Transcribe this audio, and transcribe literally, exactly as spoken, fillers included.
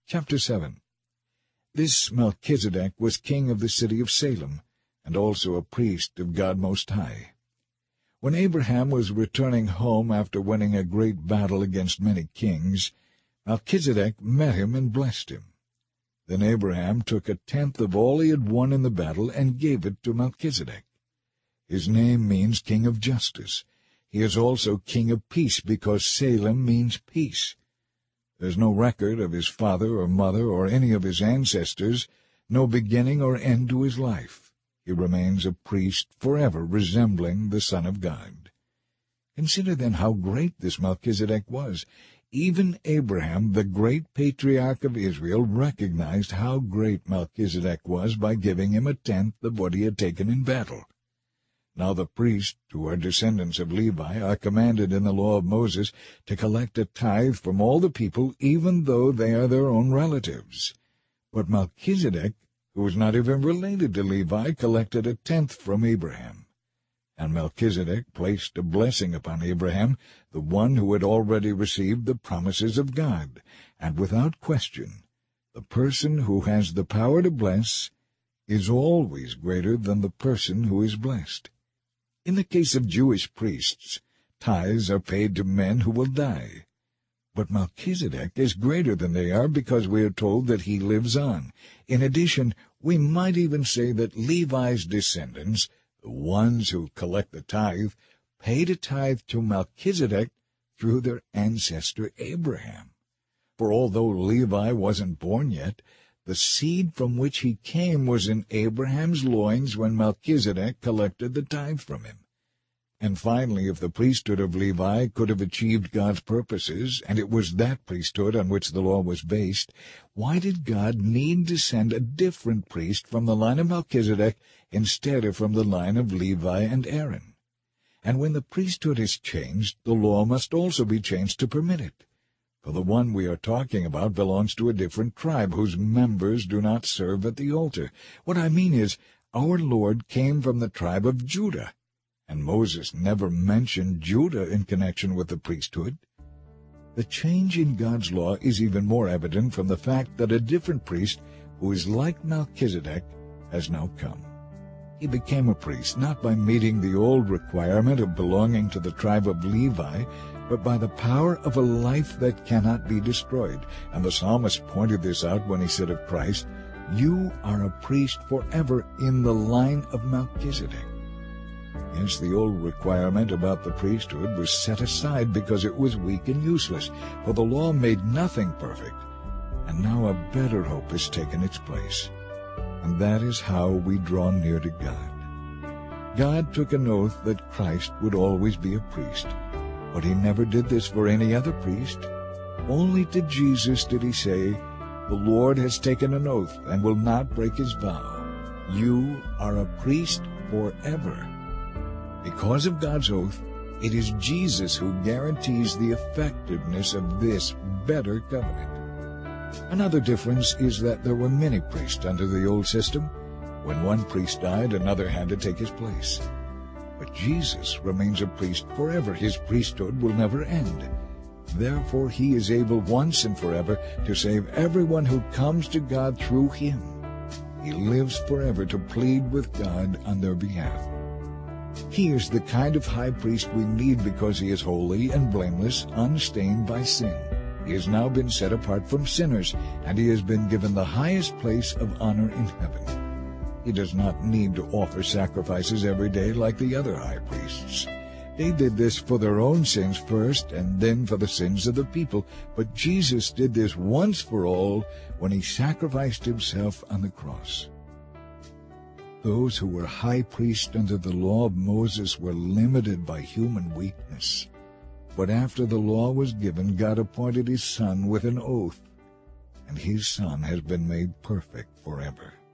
Chapter seven. This Melchizedek was king of the city of Salem, and also a priest of God Most High. When Abraham was returning home after winning a great battle against many kings, Melchizedek met him and blessed him. Then Abraham took a tenth of all he had won in the battle and gave it to Melchizedek. His name means King of Justice. He is also King of Peace, because Salem means peace. There is no record of his father or mother or any of his ancestors, no beginning or end to his life. He remains a priest forever, resembling the Son of God. Consider then how great this Melchizedek was. Even Abraham, the great patriarch of Israel, recognized how great Melchizedek was by giving him a tenth of what he had taken in battle. Now the priests, who are descendants of Levi, are commanded in the law of Moses to collect a tithe from all the people, even though they are their own relatives. But Melchizedek, who was not even related to Levi, collected a tenth from Abraham. And Melchizedek placed a blessing upon Abraham, the one who had already received the promises of God. And without question, the person who has the power to bless is always greater than the person who is blessed. In the case of Jewish priests, tithes are paid to men who will die. But Melchizedek is greater than they are, because we are told that he lives on. In addition, we might even say that Levi's descendants, the ones who collect the tithe, paid a tithe to Melchizedek through their ancestor Abraham. For although Levi wasn't born yet, the seed from which he came was in Abraham's loins when Melchizedek collected the tithe from him. And finally, if the priesthood of Levi could have achieved God's purposes, and it was that priesthood on which the law was based, why did God need to send a different priest from the line of Melchizedek instead of from the line of Levi and Aaron? And when the priesthood is changed, the law must also be changed to permit it. For the one we are talking about belongs to a different tribe, whose members do not serve at the altar. What I mean is, our Lord came from the tribe of Judah, and Moses never mentioned Judah in connection with the priesthood. The change in God's law is even more evident from the fact that a different priest, who is like Melchizedek, has now come. He became a priest not by meeting the old requirement of belonging to the tribe of Levi, but by the power of a life that cannot be destroyed. And the psalmist pointed this out when he said of Christ, "You are a priest forever in the line of Melchizedek." Hence the old requirement about the priesthood was set aside because it was weak and useless, for the law made nothing perfect, and now a better hope has taken its place. And that is how we draw near to God. God took an oath that Christ would always be a priest, but he never did this for any other priest. Only to Jesus did he say, "The Lord has taken an oath and will not break his vow. You are a priest forever." Because of God's oath, it is Jesus who guarantees the effectiveness of this better covenant. Another difference is that there were many priests under the old system. When one priest died, another had to take his place. But Jesus remains a priest forever. His priesthood will never end. Therefore, he is able once and forever to save everyone who comes to God through him. He lives forever to plead with God on their behalf. He is the kind of high priest we need because he is holy and blameless, unstained by sin. He has now been set apart from sinners, and he has been given the highest place of honor in heaven. He does not need to offer sacrifices every day like the other high priests. They did this for their own sins first, and then for the sins of the people. But Jesus did this once for all when he sacrificed himself on the cross. Those who were high priests under the law of Moses were limited by human weakness. But after the law was given, God appointed his Son with an oath, and his Son has been made perfect forever.